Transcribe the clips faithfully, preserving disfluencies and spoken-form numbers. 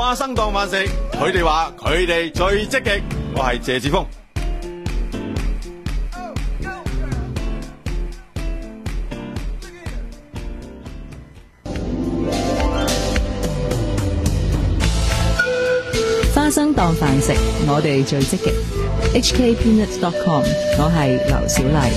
花生當飯食，佢哋話佢哋最積極。我係謝志峰。 花生當飯食，我哋最積極。H K peanuts dot com， 我係劉小麗。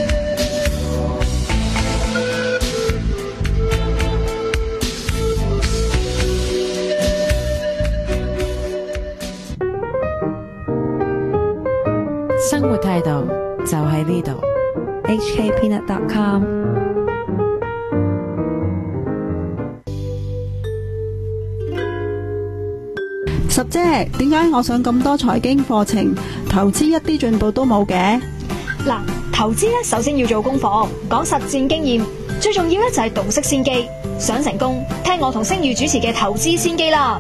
生活態度就喺呢度。H K peanut dot com。 十姐，點解我上咁多財經課程，投資一啲進步都冇嘅？ 嗱，投資咧首先要做功課，講實戰經驗，最重要咧就係洞悉先機。想成功，聽我同星宇主持嘅投資先機啦。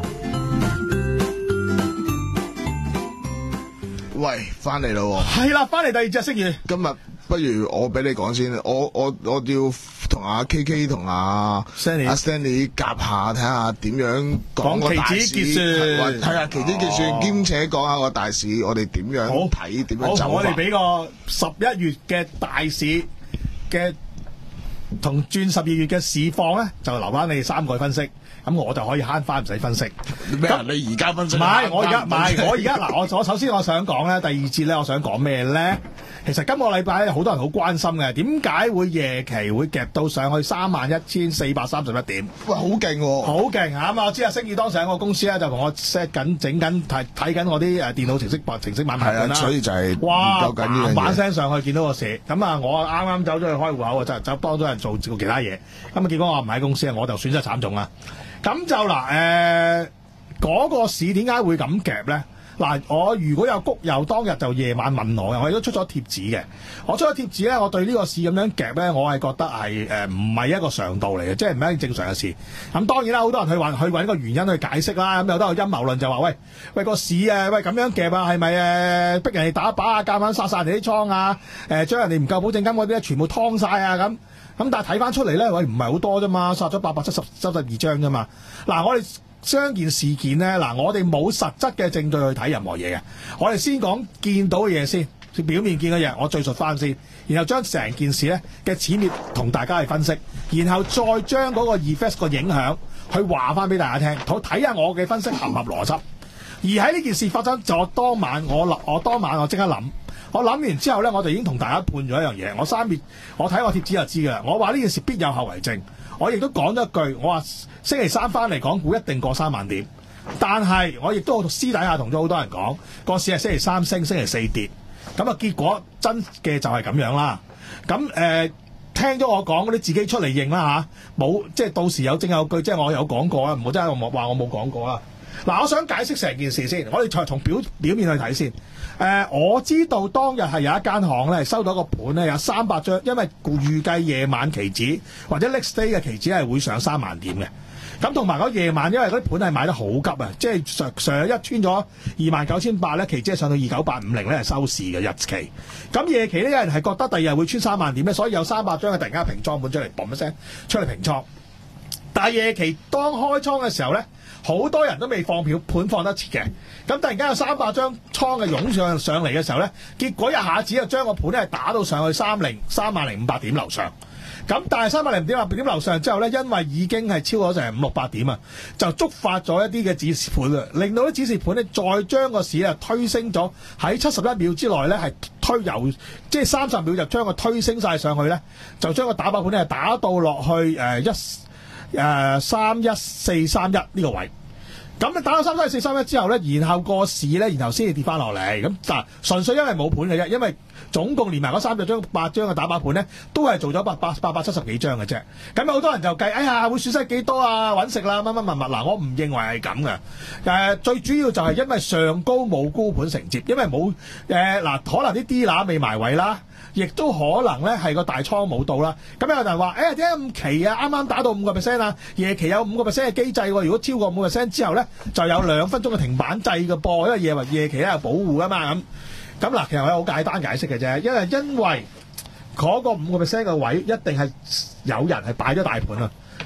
喂，翻嚟咯， 係啦，翻嚟第二隻星宇。 今日不如我俾你講先，我我我要同阿 K K 同阿 Stanley 阿 Stanley 夾下，睇下點樣講個大市， 講期指結算， 係啊，期指結算，兼且講下個大市，我哋點樣睇，點樣走法。 好，我哋俾個十一月嘅大市嘅同轉十二月嘅市況咧，就留翻你哋三個去分析。咁我就可以慳翻唔使分析。 咩啊？你而家分析？ 唔係，我而家唔係，我而家嗱，我我首先我想講咧，第二節咧，我想講咩咧？其實今個禮拜咧，好多人好關心嘅，點解會夜期會夾到上去三萬一千四百三十一點？ 喂，好勁喎！ 好勁嚇咁啊！我知啊，星宇當時喺我公司咧，就同我 set 緊、整緊、睇睇緊我啲誒電腦程式程式買賣緊啦。 所以就係哇， 研究緊呢樣嘢。 把聲上去見到個市，咁啊，我啱啱走咗去開戶口啊，就就幫咗人做做其他嘢。咁啊，結果我唔喺公司啊，我就損失慘重啦。咁就嗱，誒、呃、嗰、那個市點解會咁夾咧？嗱，我如果有谷友當日就夜晚問我嘅，我亦都出咗貼紙嘅。我出咗貼紙咧，我對呢個市咁樣夾咧，我係覺得係誒唔係一個常道嚟嘅，即係唔係一件正常嘅事。咁當然啦，好多人去揾去揾個原因去解釋啦。咁有得個陰謀論就話：喂喂個市啊，喂咁樣夾啊，係咪誒逼人哋打靶啊，夾硬殺晒人哋啲倉啊？誒、呃、將人哋唔夠保證金嗰啲咧，全部劏晒啊咁。咁但係睇翻出嚟咧，喂唔係好多啫嘛，殺咗八百七十七十二張啫嘛。嗱，我哋將件事件咧，嗱我哋冇實質嘅證據去睇任何嘢嘅，我哋先講見到嘅嘢先，表面見嘅嘢，我敘述翻先，然後將成件事咧嘅始末同大家去分析，然後再將嗰個 effect 個影響去話翻俾大家聽，好睇下我嘅分析合唔合邏輯。而喺呢件事發生就當晚我諗，我當晚我即刻諗。我諗完之後咧，我就已經同大家判咗一樣嘢。我三月我睇我貼紙就知㗎啦。我話呢件事必有後遺症。我亦都講咗一句，我話星期三翻嚟港股一定過三萬點。但係我亦都私底下同咗好多人講，個市係星期三升，星期四跌。咁啊結果真嘅就係咁樣啦。咁誒、呃、聽咗我講嗰啲自己出嚟認啦嚇，冇即係到時有證有據，即係我有講過啊，唔好真係我話我冇講過啦。嗱，我想解釋成件事先，我哋從從表表面去睇先。誒、呃，我知道當日係有一間行咧，收到一個盤咧，有三百張，因為預計夜晚期指或者 next day 嘅期指係會上三萬點嘅。咁同埋嗰夜晚，因為嗰啲盤係買得好急啊，即係上上一穿咗二萬九千八咧，期指係上到二九八五零咧係收市嘅日期。咁夜期呢，有人係覺得第二日會穿三萬點咧，所以有三百張嘅突然間平倉盤出嚟，嘣一聲出嚟平倉。但係夜期當開倉嘅時候咧，好多人都未放票，盤放得切嘅。咁突然間有三百張倉嘅湧上上嚟嘅時候咧，結果一下子就將個盤咧係打到上去三零三萬零五百點樓上。咁但係三萬零點點樓上之後咧，因為已經係超咗成五六百點啊，就觸發咗一啲嘅指示盤啊，令到啲指示盤咧再將個市啊推升咗，喺七十一秒之內咧係推由即係三十秒就將個推升晒上去咧，就將個打靶盤咧打到落去誒一誒三一四三一呢個位。咁你打到三三四三一之後咧，然後個市咧，然後先至跌翻落嚟。咁嗱，純粹因為冇盤嘅啫，因為總共連埋嗰三隻張八張嘅打靶盤咧，都係做咗八百八百七十幾張嘅啫。咁好多人就計，哎呀，會損失幾多啊？揾食啦，乜乜乜乜。嗱，我唔認為係咁嘅。誒、呃，最主要就係因為上高冇高盤承接，因為冇誒嗱，可能啲 D 乸未埋位啦。亦都可能咧係個大倉冇到啦，咁有人話：誒點解咁期啊？啱啱打到五個 percent 啊，夜期有五個 percent 嘅機制喎。如果超過五個 percent 之後咧，就有兩分鐘嘅停板制嘅噃，因為夜話夜期咧有保護噶嘛咁。咁嗱，其實我有好簡單解釋嘅啫，因為因為嗰個五個 percent 嘅位一定係有人係擺咗大盤啊。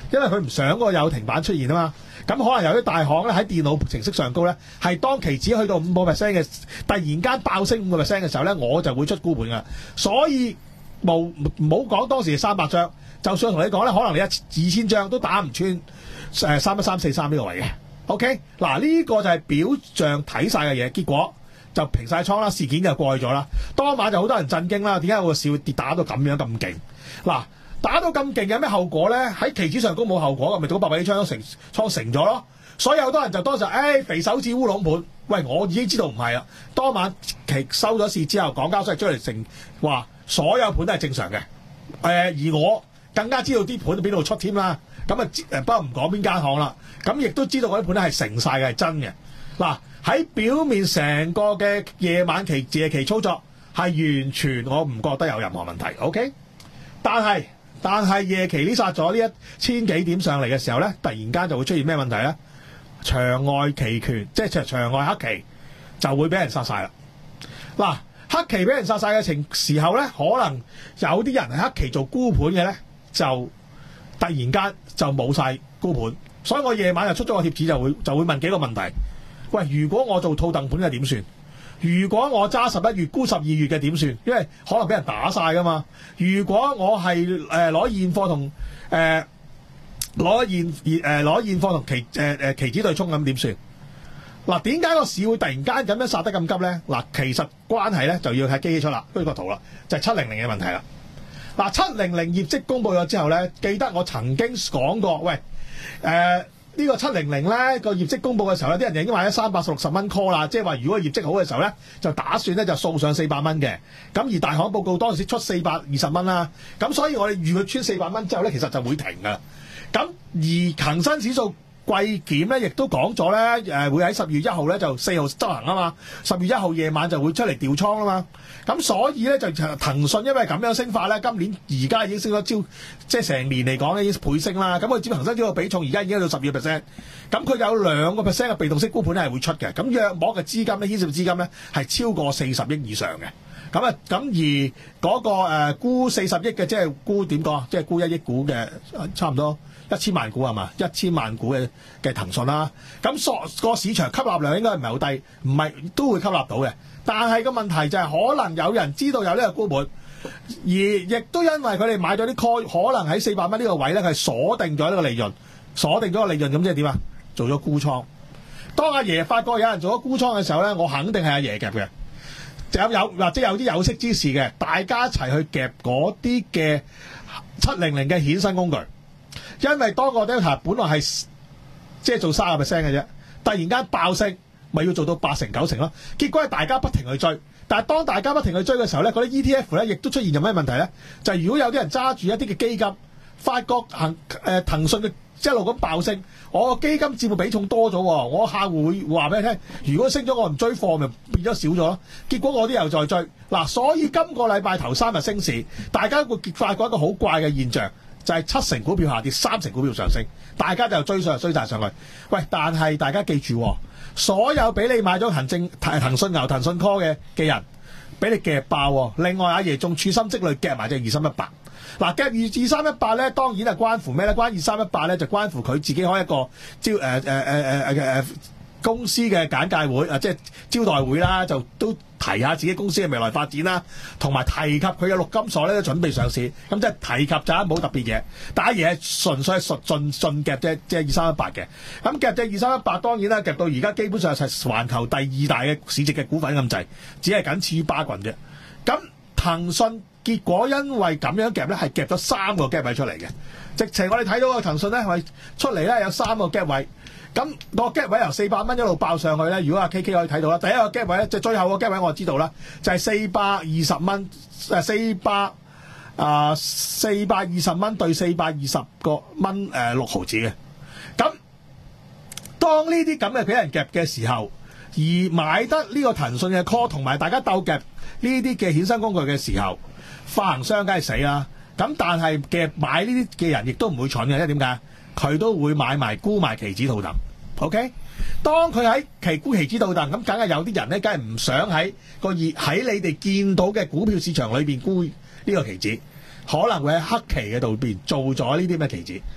因為佢唔想個有停板出現啊嘛。咁可能有啲大行咧喺電腦程式上高咧，係當期指去到五個 percent 嘅，突然間爆升五個 percent 嘅時候咧，我就會出沽盤㗎。所以冇唔好講當時三百張，就算同你講咧，可能你一二千張都打唔穿誒三一三四三呢個位嘅。OK， 嗱呢個就係表象睇晒嘅嘢，結果就平晒倉啦，事件就過去咗啦。當晚就好多人震驚啦，點解個市會跌打到咁樣咁勁？嗱，打到咁勁有咩後果咧？喺期指上高冇後果嘅，咪做八百幾張都成倉成咗咯。所以好多人就當時誒、哎、肥手指烏龍盤。喂，我已經知道唔係啦。當晚期收咗市之後，港交所出嚟成話所有盤都係正常嘅。誒、呃，而我更加知道啲盤邊度出添啦。咁啊誒，不過唔講邊間行啦。咁亦都知道嗰啲盤咧係成晒嘅，係真嘅。嗱，喺表面成個嘅夜晚期夜期操作係完全我唔覺得有任何問題。OK， 但係但係夜期呢殺咗呢一千幾點上嚟嘅時候咧，突然間就會出現咩問題咧？場外期權即係場外黑期就會俾人殺晒啦。嗱，黑期俾人殺晒嘅情時候咧，可能有啲人係黑期做沽盤嘅咧，就突然間就冇晒沽盤。所以我夜晚就出咗個貼紙，就會就會問幾個問題。喂，如果我做套戥盤嘅點算？如果我揸十一月沽十二月嘅點算？因為可能俾人打晒噶嘛。如果我係誒攞現貨同誒攞現誒攞現貨同期誒誒、呃、期指對沖咁點算？嗱，點解個市會突然間咁樣殺得咁急咧？嗱，其實關係咧就要睇機器出啦，呢個圖啦，就係七零零嘅問題啦。嗱，七零零業績公佈咗之後咧，記得我曾經講過，喂誒。呃呢個七零零咧個業績公佈嘅時候咧，啲人就已經買咗三百六十蚊 call 啦，即係話如果業績好嘅時候咧，就打算咧就掃上四百蚊嘅。咁而大行報告當時出四百二十蚊啦，咁所以我哋預佢穿四百蚊之後咧，其實就會停㗎。咁而恒生指數季檢咧，亦都講咗咧，誒會喺十月一號咧就四號執行啊嘛，十月一號夜晚就會出嚟調倉啊嘛。咁所以咧就騰訊因為咁樣升法咧，今年而家已經升咗招，即係成年嚟講咧已經倍升啦。咁佢佔恒生指數比重而家已經到十二 percent，咁佢有兩個 percent 嘅被動式沽盤咧係會出嘅。咁約莫嘅資金咧牽涉資金咧係超過四十億以上嘅。咁啊咁而嗰個誒沽四十億嘅，即係沽點講，即係沽一億股嘅，差唔多一千萬股係嘛？一千萬股嘅嘅騰訊啦。咁所個市場吸納量應該唔係好低，唔係都會吸納到嘅。但係個問題就係可能有人知道有呢個沽盤，而亦都因為佢哋買咗啲 call，可能喺四百蚊呢個位咧，係鎖定咗呢個利潤，鎖定咗個利潤，咁即係點啊？做咗沽倉。當阿爺發覺有人做咗沽倉嘅時候咧，我肯定係阿爺夾嘅。有有或者有啲有識之士嘅，大家一齊去夾嗰啲嘅七零零嘅衍生工具，因為當個 Delta 本來係即係做三十 percent 嘅啫，突然間爆升，咪要做到八成九成咯。結果係大家不停去追，但係當大家不停去追嘅時候咧，嗰啲 E T F 咧亦都出現咗咩問題咧？就係、是、如果有啲人揸住一啲嘅基金，發覺騰誒騰訊嘅一路咁爆升，我個基金佔嘅比重多咗喎，我客戶會話俾你聽，如果升咗我唔追貨，咪變咗少咗咯。結果我啲又再追嗱，所以今個禮拜頭三日升市，大家會發覺一個好怪嘅現象，就係、是、七成股票下跌，三成股票上升，大家就追上追晒上去。喂，但係大家記住，所有俾你買咗騰證騰訊牛、騰訊 call 嘅嘅人，俾你夾爆。另外阿爺仲處心積慮夾埋隻二三一八。嗱，夾二二三一八咧，當然係關乎咩咧？關二三一八咧，就關乎佢自己開一個招誒誒誒誒誒公司嘅簡介會啊，即係招待會啦，就都提下自己公司嘅未來發展啦，同埋提及佢嘅陸金所咧都準備上市，咁即係提及就冇特別嘢。但係嘢係純粹係純盡盡夾啫，即係二三一八嘅。咁夾隻二三一八當然啦，夾到而家基本上係環球第二大嘅市值嘅股份咁滯，只係僅次於巴郡啫。咁騰訊結果因為咁樣夾咧，係夾咗三個 gap 位出嚟嘅。直情我哋睇到個騰訊咧，係出嚟咧有三個 gap 位。咁、那個 gap 位由四百蚊一路爆上去咧，如果阿 K K 可以睇到啦，第一個 gap 位咧，就最後個 gap 位我知道啦，就係四百二十蚊，誒四百啊四百二十蚊對四百二十個蚊誒六毫子嘅。咁當呢啲咁嘅俾人夾嘅時候，而買得呢個騰訊嘅 call 同埋大家鬥夾呢啲嘅衍生工具嘅時候，發行商梗係死啦。咁但係嘅買呢啲嘅人亦都唔會蠢嘅，因為點解？佢都會買埋沽埋期指套戥 ，OK？ 當佢喺期沽期指套戥，咁梗係有啲人咧，梗係唔想喺個熱喺你哋見到嘅股票市場裏邊沽呢個期指，可能會喺黑期嘅度邊做咗呢啲咩期指。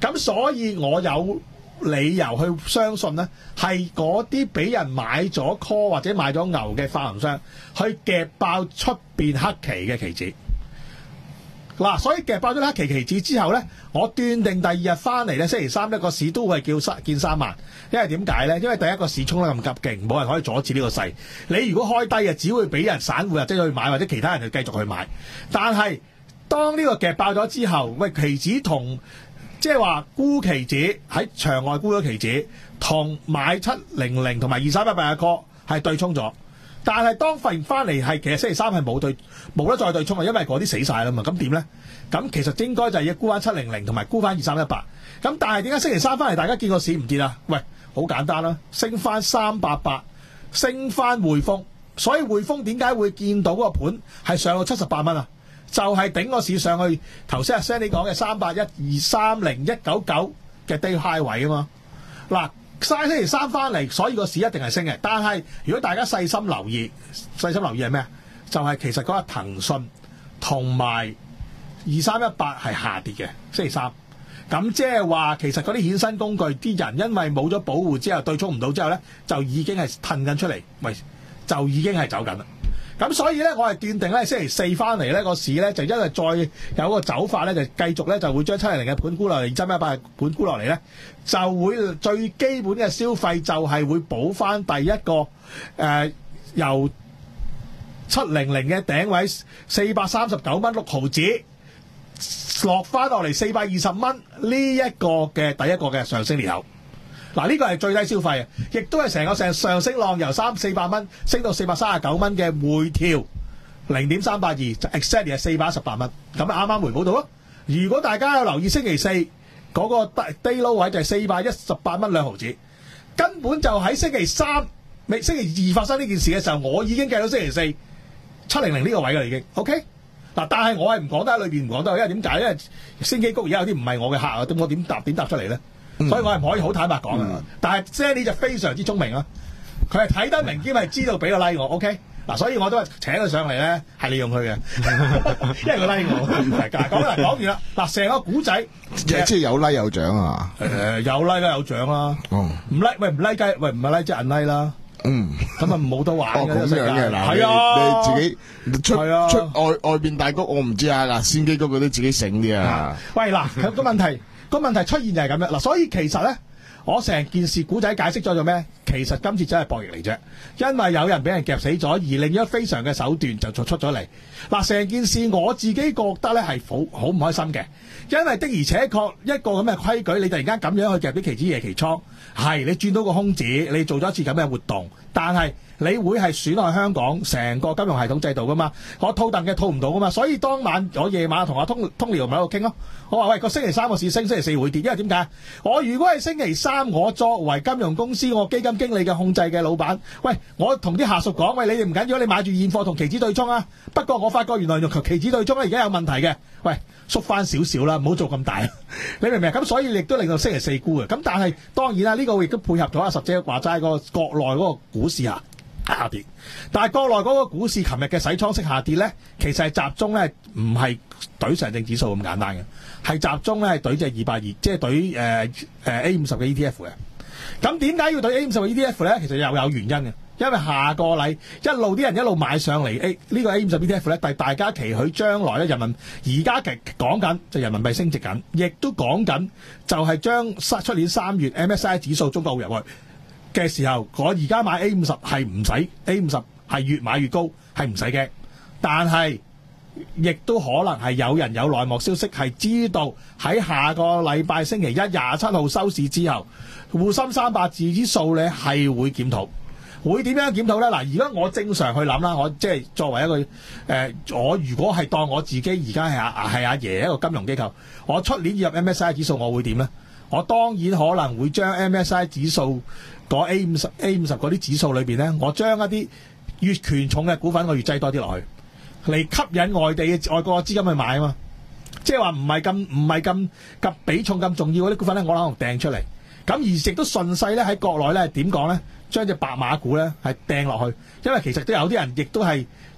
咁所以我有理由去相信咧，係嗰啲俾人買咗 call 或者買咗牛嘅發行商，去夾爆出邊黑期嘅期指。嗱，所以夾爆咗黑期期指之後咧，我斷定第二日翻嚟咧，星期三呢個市都會叫三見三萬。因為點解咧？因為第一個市衝得咁急勁，冇人可以阻止呢個勢。你如果開低啊，只會俾人散戶或者去買，或者其他人去繼續去買。但係當呢個夾爆咗之後，喂，期指同即係話沽期指喺場外沽咗期指，同買七零零同埋二三一八嘅 call 係對沖咗。但係當發現翻嚟係其實星期三係冇對冇得再對沖啊，因為嗰啲死晒啦嘛。咁點咧？咁其實應該就係要沽翻七零零同埋沽翻二三一八。咁但係點解星期三翻嚟大家見個市唔跌啊？喂，好簡單啦，升翻三百八，升翻匯豐。所以匯豐點解會見到嗰個盤係上到七十八蚊啊？就係、是、頂個市上去頭先阿 Sandy 講嘅三百一二三零一九九嘅低 high 位啊嘛。嗱，曬星期三翻嚟，所以個市一定係升嘅。但係如果大家細心留意，細心留意係咩？就係、是、其實嗰個騰訊同埋二三一八係下跌嘅星期三。咁即係話其實嗰啲衍生工具啲人因為冇咗保護之後對沖唔到之後咧，就已經係褪緊出嚟，喂，就已經係走緊啦。咁所以咧，我係斷定咧，星期四翻嚟咧個市咧，就因為再有個走法咧，就繼續咧就會將七零零嘅盤沽落嚟，二三一八嘅盤沽落嚟咧，就會最基本嘅消費就係會補翻第一個誒、呃、由七零零嘅頂位四百三十九蚊六毫子落翻落嚟四百二十蚊呢一個嘅第一個嘅上升裂口。嗱，呢個係最低消費啊，亦都係成個成上升浪由三四百蚊升到四百三十九蚊嘅回調零點三八二，就 exactly 係四百一十八蚊，咁啱啱回補到咯。如果大家有留意星期四嗰個低 low 位就係四百一十八蚊兩毫子，根本就喺星期三未星期二發生呢件事嘅時候，我已經計到星期四七零零呢個位㗎啦已經 OK。嗱，但係我係唔講得喺裏邊唔講得，因為點解？因為星基谷而家有啲唔係我嘅客啊，咁我點答點答出嚟咧？嗯、所以我係唔可以好坦白講嘅、嗯。但係 Sandy 就非常之聰明啦，佢係睇得明兼係知道俾個 like 我 OK。嗱，所以我都係請佢上嚟咧，係利用佢嘅，因為佢 like 我大家講啦，講完啦。嗱，成個古仔即係有 like 有獎啊！ 誒、呃，有 like 啦，有獎啦。哦，唔 like 喂唔 like 雞喂唔係 like 即係 unlike 啦。嗯，咁啊冇得玩嘅呢個世界。係啊， 你自己出、啊、出外外邊大谷，我唔知啊。嗱，先機谷嗰啲自己醒啲啊。 喂，嗱，個問題個問題出現就係咁樣。嗱，所以其實咧，我成件事古仔解釋咗做咩？其實今次真係博弈嚟啫，因為有人俾人夾死咗，而另一非常嘅手段就做出咗嚟。嗱，成件事我自己覺得咧係好好唔開心嘅，因為的而且確一個咁嘅規矩，你突然間咁樣去夾啲期指夜期倉，係你轉到個空子，你做咗一次咁嘅活動，但係你會係損害香港成個金融系統制度噶嘛？我套戥嘅套唔到噶嘛？所以當晚我夜晚同阿通通遼咪喺度傾咯。我話喂，個星期三個市升，星期四會跌，因為點解？我如果係星期三，我作為金融公司我基金經理嘅控制嘅老闆，喂，我同啲下屬講，喂，你哋唔緊要，你買住現貨同期指對沖啊。不過我發覺原來用期指對沖咧而家有問題嘅，喂，縮翻少少啦，唔好做咁大。你明唔明？咁所以亦都令到星期四沽嘅。咁但係當然啦，呢、這個亦都配合咗阿十姐話齋個國內嗰個股市啊。下跌，但係國內嗰個股市琴日嘅洗倉式下跌咧，其實係集中咧，唔係懟上證指數咁簡單嘅，係集中咧係懟隻二百二，即係懟誒誒 A 五十嘅 E T F 嘅。咁點解要懟 A 五十嘅 E T F 咧？其實又有原因嘅，因為下個禮一路啲人一路買上嚟 A 呢個 A 五十 E T F 咧，但係大家期許將來咧人民而家其講緊就人民幣升值緊，亦都講緊就係將出年三月 M S C I 指數中國會入去嘅時候，我而家買 A 五十係唔使 A 五十係越買越高，係唔使嘅。但係亦都可能係有人有內幕消息係知道喺下個禮拜星期一廿七號收市之後，滬深三百指數咧係會檢討，會點樣檢討咧？嗱，如果我正常去諗啦，我即係作為一個誒、呃，我如果係當我自己而家係阿係阿爺一個金融機構，我出年要入 M S C I 指數，我會點咧？我當然可能會將 M S C I 指數嗰 A 五十 A 五十嗰啲指數裏邊咧，我將一啲越權重嘅股份我越擠多啲落去，嚟吸引外地嘅外國嘅資金去買啊嘛。即係話唔係咁唔係咁咁比重咁重要嗰啲股份咧，我可能掟出嚟。咁而亦都順勢咧喺國內咧點講咧，將隻白馬股咧係掟落去，因為其實都有啲人亦都係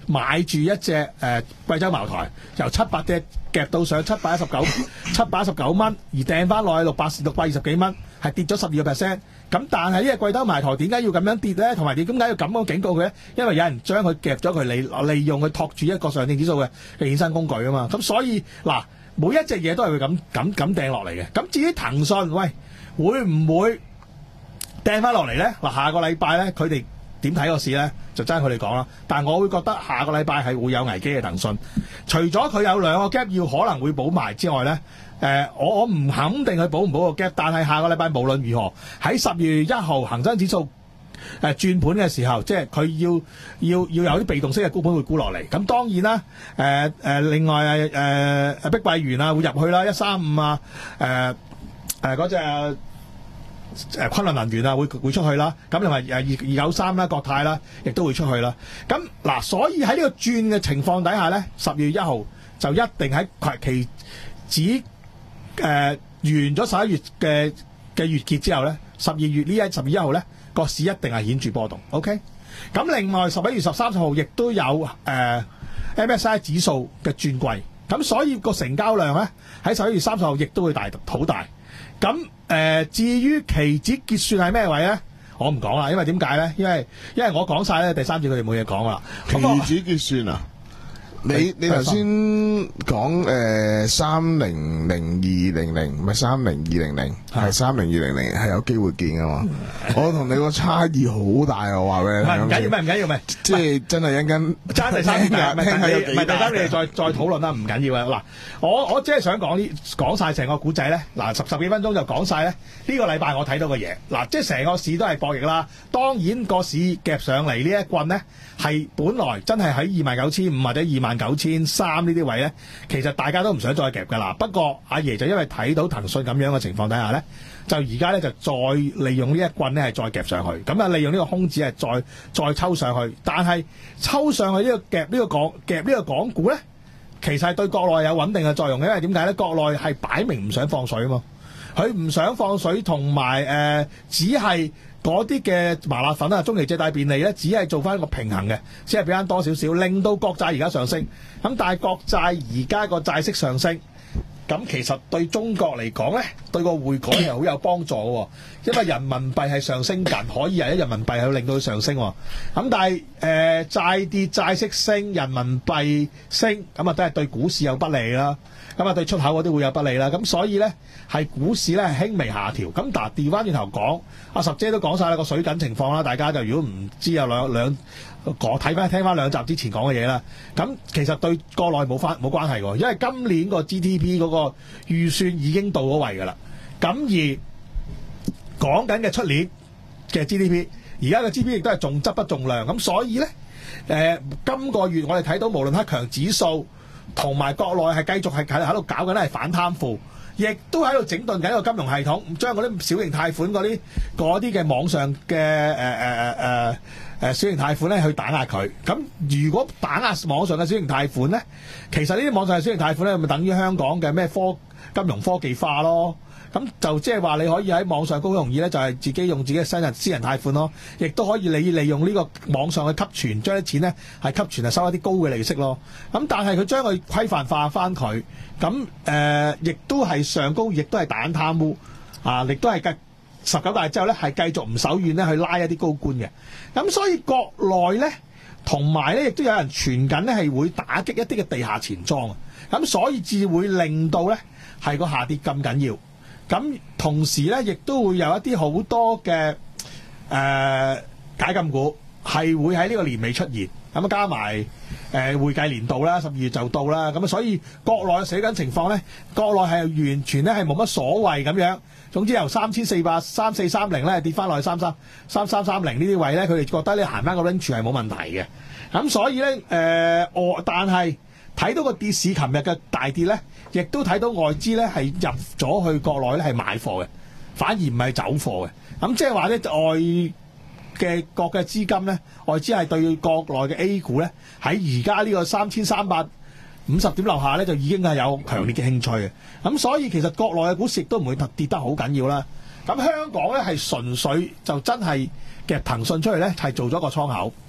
買住一隻誒、呃、貴州茅台，由七百隻夾到上七百一十九七百一十九蚊，而掟翻落去六百六百二十幾蚊，係跌咗十二個 percent。咁但係呢隻貴州茅台點解要咁樣跌咧？同埋點解要咁樣警告佢咧？因為有人將佢夾咗佢利利用佢托住一個上證指數嘅嘅衍生工具啊嘛。咁所以嗱，每一隻嘢都係會咁咁咁掟落嚟嘅。咁至於騰訊，喂，會唔會掟翻落嚟咧？嗱，下個禮拜咧，佢哋點睇個市咧？就爭佢哋講啦。但係我會覺得下個禮拜係會有危機嘅騰訊。除咗佢有兩個 gap 要可能會補埋之外咧，誒、呃，我我唔肯定佢補唔補個 gap。但係下個禮拜無論如何，喺十月一號恒生指數誒、呃、轉盤嘅時候，即係佢要要要有啲被動式嘅沽盤會沽落嚟。咁當然啦，誒、呃、誒、呃，另外誒誒、呃、碧桂園啊會入去啦，一三五啊，誒誒嗰隻。誒昆侖能源啊，會會出去啦。咁另外誒二二九三啦，國泰啦，亦都會出去啦。咁嗱，所以喺呢個轉嘅情況底下咧，十月一號就一定喺期指誒、呃、完咗十一月嘅嘅月結之後咧，十二月呢一十月一號咧個市一定係顯著波動。OK。咁另外十一月十三號亦都有誒、呃、M S C I 指數嘅轉季，咁所以個成交量咧喺十一月三十號亦都會大好大。咁誒、呃，至於期指結算係咩位咧？我唔講啦，因為點解咧？因為因為我講晒咧，第三節佢哋冇嘢講啦。 期指結算啊？你你頭先講誒三零零二零零，唔係三零二零零，係三零二零零，係有機會見噶嘛？我同你個差異好大啊！我話俾你聽， 唔緊要，唔緊要，唔係， 即係真係一陣爭第三節，唔係聽第三，你哋再再討論啦，唔緊要啊！嗱，我我即係想講啲講晒成個古仔咧，嗱十十幾分鐘就講晒咧。呢個禮拜我睇到嘅嘢，嗱即係成個市都係博弈啦。當然個市夾上嚟呢一棍咧，係本來真係喺二萬九千五或者二萬九千三呢啲位咧，其實大家都唔想再夾噶啦。不過阿爺就因為睇到騰訊咁樣嘅情況底下咧，就而家咧就再利用呢一棍咧係再夾上去，咁啊利用呢個空子係再再抽上去。但係抽上去呢個夾呢個港夾呢個港股咧，其實係對國內有穩定嘅作用嘅，因為點解咧？國內係擺明唔想放水啊嘛，佢唔想放水，同埋誒只係嗰啲嘅麻辣粉啊，中期借貸便利咧，只係做翻一個平衡嘅，只係俾翻多少少，令到國債而家上升。咁但係國債而家個債息上升，咁其實對中國嚟講咧，對個匯改係好有幫助嘅，因為人民幣係上升緊，可以係一人民幣去令到佢上升。咁但係誒、呃、債跌債息升，人民幣升，咁啊都係對股市有不利啦。咁啊對出口嗰啲會有不利啦。咁所以咧係股市咧係輕微下調。咁嗱調翻轉頭講，阿十姐都講晒啦個水緊情況啦。大家就如果唔知有兩兩講睇翻聽翻兩集之前講嘅嘢啦。咁其實對國內冇翻冇關係喎，因為今年個 G D P 嗰個預算已經到咗位㗎啦。咁而講緊嘅出年嘅 G D P， 而家嘅 G D P 亦都係重質不重量。咁所以咧誒、呃，今個月我哋睇到無論黑強指數同埋國內係繼續係喺度搞緊咧係反貪腐，亦都喺度整頓緊一個金融系統，將嗰啲小型貸款嗰啲嗰啲嘅網上嘅誒誒誒誒小型貸款咧去打壓佢。咁如果打壓網上嘅小型貸款咧，其實呢啲網上嘅小型貸款咧，咪等於香港嘅咩科金融科技化咯。咁就即係話你可以喺網上高容易咧，就係自己用自己嘅私人私人貸款咯，亦都可以你利用呢個網上去吸存，將啲錢咧係吸存係收一啲高嘅利息咯。咁但係佢將佢規範化翻佢，咁誒亦都係上高，亦都係打貪污啊，亦都係繼十九大之後咧係繼續唔手軟咧去拉一啲高官嘅。咁所以國內咧同埋咧亦都有人傳緊咧係會打擊一啲嘅地下錢莊啊，咁所以至會令到咧係個下跌咁緊要。咁同時咧，亦都會有一啲好多嘅誒、呃、解禁股係會喺呢個年尾出現，咁啊加埋誒、呃、會計年度啦，十二月就到啦，咁啊所以國內嘅水緊情況咧，國內係完全咧係冇乜所謂咁樣。總之由三千四百三四三零咧跌翻落去三三三三三零呢啲位咧，佢哋覺得你行翻個 range 係冇問題嘅。咁所以咧誒，我、呃、但係睇到個跌市，琴日嘅大跌咧，亦都睇到外資咧係入咗去國內咧係買貨嘅，反而唔係走貨嘅。咁即係話咧，外嘅國嘅資金咧，外資係對國內嘅 A 股咧喺而家呢個三千三百五十點樓下咧，就已經係有強烈嘅興趣嘅。咁所以其實國內嘅股市亦都唔會跌得好緊要啦。咁香港咧係純粹就真係夾騰訊出嚟咧，係做咗個倉口。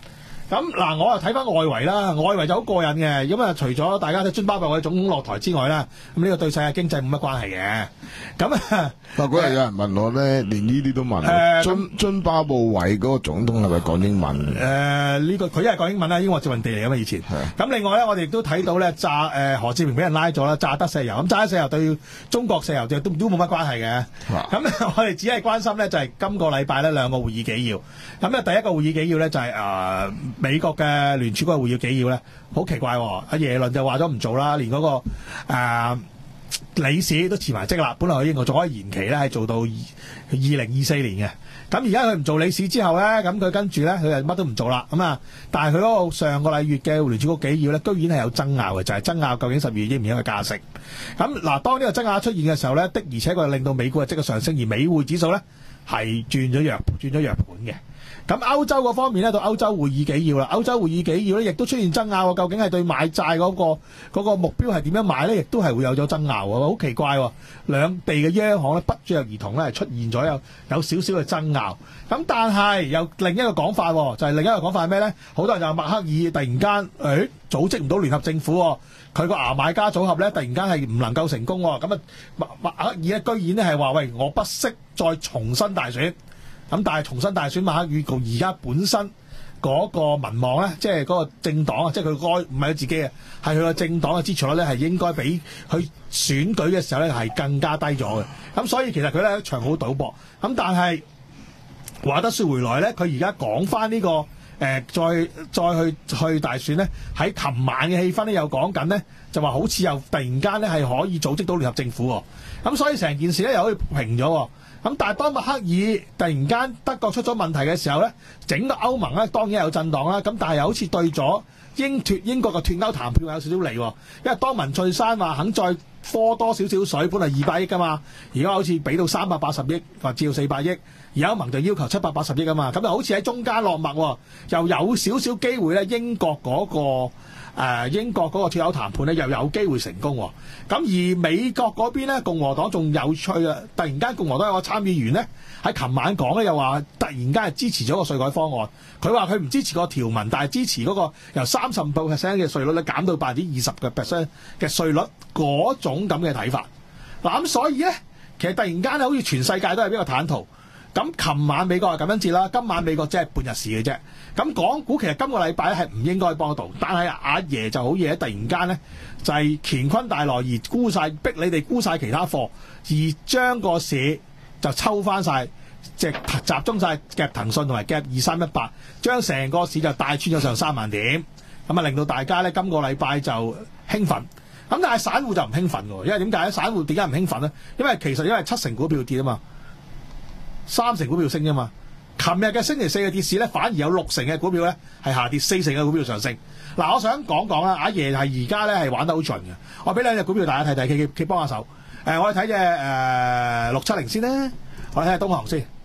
咁嗱，我又睇翻外圍啦，外圍就好過癮嘅。咁啊，除咗大家睇津巴布韋總統落台之外啦，咁呢個對世界經濟冇乜關係嘅。咁啊， 嗱嗰日有人問我咧，連呢啲都問。 誒津津巴布韋嗰個總統係咪講英文？ 誒呢個佢一係講英文啦，英國殖民地嚟㗎嘛以前。咁另外咧，我哋亦都睇到咧，炸誒何志明俾人拉咗啦，炸得石油。咁炸得石油對中國石油就都都冇乜關係嘅。咁我哋只係關心咧，就係今個禮拜呢兩個會議紀要。咁咧第一個會議紀要咧就係誒。美國嘅聯儲局會議紀要咧，好奇怪喎、哦！阿耶倫就話咗唔做啦，連嗰、那個誒、呃、理事都辭埋職啦。本來佢英國仲可以延期咧，係做到二零二四年嘅。咁而家佢唔做理事之後咧，咁佢跟住咧，佢就乜都唔做啦。咁啊，但係佢嗰個上個禮月嘅聯儲局紀要咧，居然係有爭拗嘅，就係、是、爭拗究竟十二月應唔應該加息。咁嗱，當呢個爭拗出現嘅時候咧，的而且確令到美股嘅即刻上升，而美匯指數咧係轉咗弱，轉咗弱盤嘅。咁歐洲嗰方面咧，到歐洲會議紀要啦，歐洲會議紀要咧，亦都出現爭拗喎。究竟係對買債嗰、那個嗰、那個目標係點樣買咧？亦都係會有咗爭拗喎。好奇怪喎！兩地嘅央行咧不約而同咧係出現咗有有少少嘅爭拗。咁但係有另一個講法，就係、是、另一個講法係咩咧？好多人就話默克爾突然間誒、哎、組織唔到聯合政府，佢個牙買加組合咧突然間係唔能夠成功。咁啊默默克爾咧居然咧係話喂，我不惜再重新大選。咁但係重新大選，默克爾局而家本身嗰個民望咧，即係嗰個政黨啊，即係佢該唔係佢自己嘅，係佢個政黨嘅支持率咧，係應該比佢選舉嘅時候咧係更加低咗嘅。咁所以其實佢咧一場好賭博。咁但係話得說回來咧，佢而家講翻呢個誒、呃，再再去去大選咧，喺琴晚嘅氣氛咧又講緊咧，就話好似又突然間咧係可以組織到聯合政府喎。咁所以成件事咧又可以平咗喎。咁但係當默克爾突然間德國出咗問題嘅時候咧，整個歐盟咧當然有震盪啦。咁但係又好似對咗英脱英國嘅脱歐談判有少少利喎。因為當文翠珊話肯再科多少少水，本嚟二百億噶嘛，而家好似俾到三百八十億或至到四百億，而歐盟就要求七百八十億啊嘛。咁就好似喺中間落墨喎，又有少少機會咧，英國嗰個。誒、呃、英國嗰個脱歐談判咧又有機會成功喎。咁而美國嗰邊咧，共和黨仲有趣啊！突然間共和黨有個參議員咧喺琴晚講咧，又話突然間係支持咗個稅改方案。佢話佢唔支持個條文，但係支持嗰個由三十五 percent 嘅稅率咧減到百分之二十嘅 percent 嘅稅率嗰種咁嘅睇法。嗱咁所以咧，其實突然間好似全世界都係比較坦途。咁琴晚美國係咁樣節啦，今晚美國只係半日市嘅啫。咁港股其實今個禮拜係唔應該幫到，但係阿爺就好嘢，突然間咧就係、是、乾坤大挪移，沽晒逼你哋沽晒其他貨，而將個市就抽翻晒，即係集中晒夾騰訊同埋夾二三一八，將成個市就帶穿咗上三萬點，咁啊令到大家咧今個禮拜就興奮。咁但係散戶就唔興奮喎，因為點解咧？散戶點解唔興奮咧？因為其實因為七成股票跌啊嘛。三成股票升啫嘛，琴日嘅星期四嘅跌市咧，反而有六成嘅股票咧係下跌，四成嘅股票上升。嗱，我想講講啦，阿爺係而家咧係玩得好盡嘅。我俾兩隻股票大家睇睇，佢佢幫下手。誒、呃，我哋睇隻誒六七零先啦，我哋睇下東航先。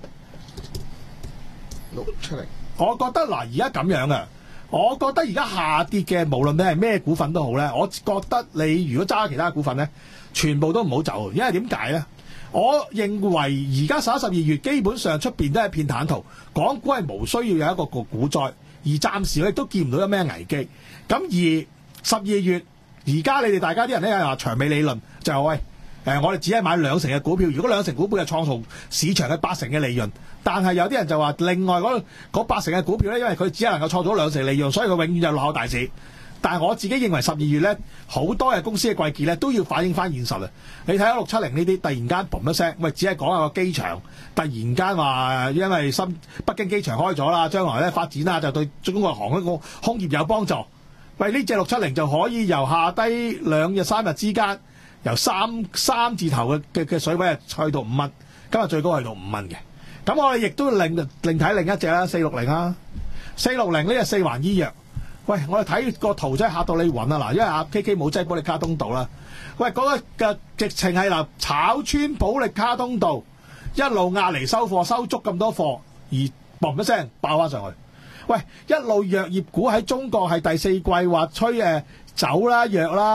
六七零， 我覺得嗱，而家咁樣嘅，我覺得而家下跌嘅，無論你係咩股份都好咧，我覺得你如果揸其他股份咧，全部都唔好走，因為點解咧？我認為而家十一、十二月基本上出邊都係一片坦途，港股係無需要有一個個股災，而暫時咧都見唔到有咩危機。咁而十二月，而家你哋大家啲人咧話長尾理論就係、是、喂，誒、呃、我哋只係買兩成嘅股票，如果兩成股票係創造市場嘅八成嘅利潤，但係有啲人就話另外嗰八成嘅股票咧，因為佢只係能夠創造兩成利潤，所以佢永遠就落後大市。但係我自己認為十二月咧，好多嘅公司嘅季結咧都要反映翻現實啊！你睇下六七零呢啲，突然間嘣一聲，喂，只係講下個機場，突然間話因為深北京機場開咗啦，將來咧發展啦，就對中國航空個空業有幫助。喂，呢隻六七零就可以由下低兩日三日之間，由三三字頭嘅嘅嘅水位去到五蚊，今日最高去到五蚊嘅。咁我哋亦都另另睇另一隻啦，四六零啊，四六零呢隻四環醫藥。喂，我哋睇個圖真係嚇到你暈啊！嗱，因為阿 K K 冇擠保力加通道啦。喂，嗰、那個嘅直情係嗱炒穿保力加通道，一路壓嚟收貨，收足咁多貨，而嘣一聲爆翻上去。喂，一路藥業股喺中國係第四季話吹誒走啦藥啦，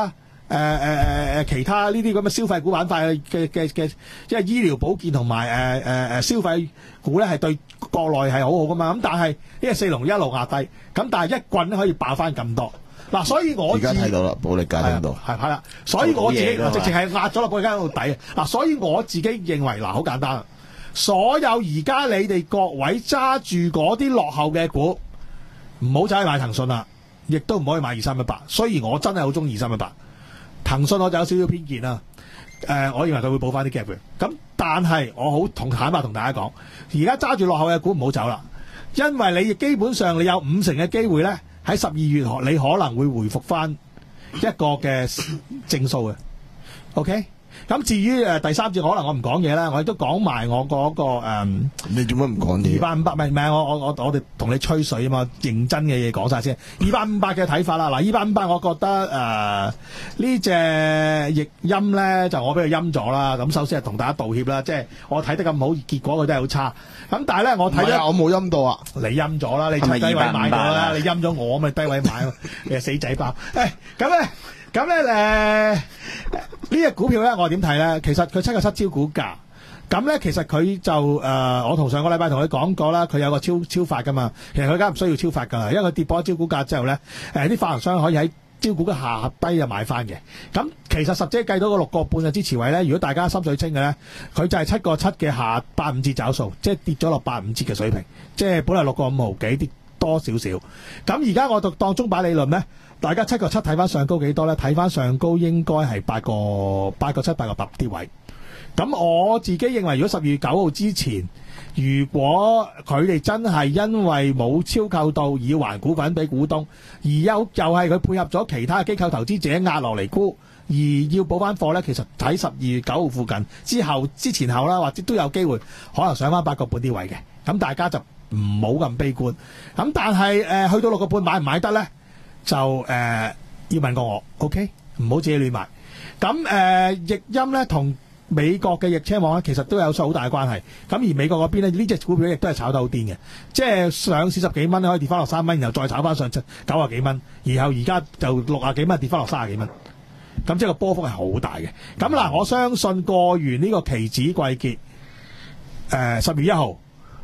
誒誒誒其他呢啲咁嘅消費股板塊嘅嘅嘅，即係醫療保健同埋誒誒誒消費股咧，係對國內係好好噶嘛。咁但係呢個四龍一路壓低，咁但係一棍可以爆翻咁多。嗱，所以我而家睇到啦，保利加通道係係啦，所以我自己做到嘢㗎嘛直情係壓咗落保利加通道底啊！嗱，所以我自己認為嗱，好簡單啊，所有而家你哋各位揸住嗰啲落後嘅股，唔好走去買騰訊啦，亦都唔可以買二三一八。雖然我真係好中意二三一八，騰訊我就有少少偏見啦。誒、呃，我認為佢會補翻啲 gap 嘅。咁但係我好同坦白同大家講，而家揸住落後嘅股唔好走啦，因為你基本上你有五成嘅機會咧。喺十二月，你可能會回復翻一個嘅正數嘅，OK？咁至於誒第三節，可能我唔講嘢啦，我亦都講埋我嗰、那個誒。嗯、 你做乜唔講嘢？ 二百五百，唔係唔係，我我我我哋同你吹水啊嘛，認真嘅嘢講晒先。二百五百嘅睇法啦，嗱，二百五百，我覺得誒、呃、呢隻譯音咧，就我俾佢陰咗啦。咁首先係同大家道歉啦，即係我睇得咁好，結果佢都係好差。咁但係咧，我睇咧， 我冇陰到啊， 你陰咗啦，你低位買咗啦，你陰咗我咪低位買，你係死仔包。誒咁咧。咁咧誒呢隻股票咧，我點睇咧？其實佢七個七招股價，咁咧其實佢就誒、呃，我同上個禮拜同佢講過啦，佢有個超超發噶嘛。其實佢而家唔需要超發噶啦，因為佢跌破咗招股價之後咧，誒、呃、啲發行商可以喺招股嘅下低就買翻嘅。咁其實實際計到個六個半嘅支持位咧，如果大家心水清嘅咧，佢就係七個七嘅下八五折找數，即係跌咗落八五折嘅水平，即係本來六個五毫幾跌多少少。咁而家我就當中擺理論咧。大家七個七睇翻上高幾多咧？睇翻上高應該係八個八個七八個八啲位。咁我自己認為，如果十二月九號之前，如果佢哋真係因為冇超購到而要還股份俾股東，而又又係佢配合咗其他機構投資者壓落嚟沽，而要補翻貨咧，其實喺十二月九號附近之後之前後啦，或者都有機會可能上翻八個半啲位嘅。咁大家就唔好咁悲觀。咁但係誒、呃、去到六個半買唔買得咧？就誒、呃、要問過我 ，OK， 唔好自己亂買。咁誒、呃、譯音咧同美國嘅譯車網咧，其實都有好大嘅關係。咁而美國嗰邊咧，呢隻股票亦都係炒得好癲嘅，即係上市十幾蚊可以跌翻落三蚊，然後再炒翻上九啊幾蚊，然後而家就六啊幾蚊跌翻落三啊幾蚊。咁即係個波幅係好大嘅。咁嗱，我相信過完呢個期指季結，誒十月一號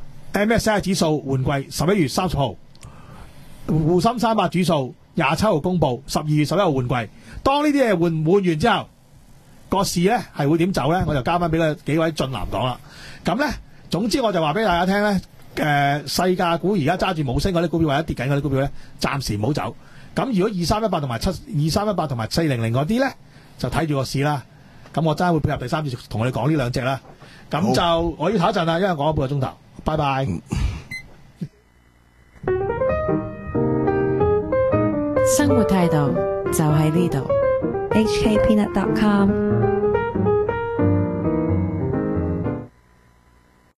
M S C I 指數換季十一月三十號，滬深三百指數廿七號公布，十二月十一號換季。當呢啲嘢換換完之後，個市咧係會點走咧？我就交翻俾佢幾位俊男講啦。咁咧，總之我就話俾大家聽咧，誒、呃，細價股而家揸住冇升嗰啲股票或者跌緊嗰啲股票咧，暫時唔好走。咁如果二三一八同埋七二三一八同埋四零零嗰啲咧，就睇住個市啦。咁我真係會配合第三節同你講呢兩隻啦。咁就我要唞一陣啦，因為講咗半個鐘頭。拜拜。 生活態度就喺呢度。 H K Peanut dot com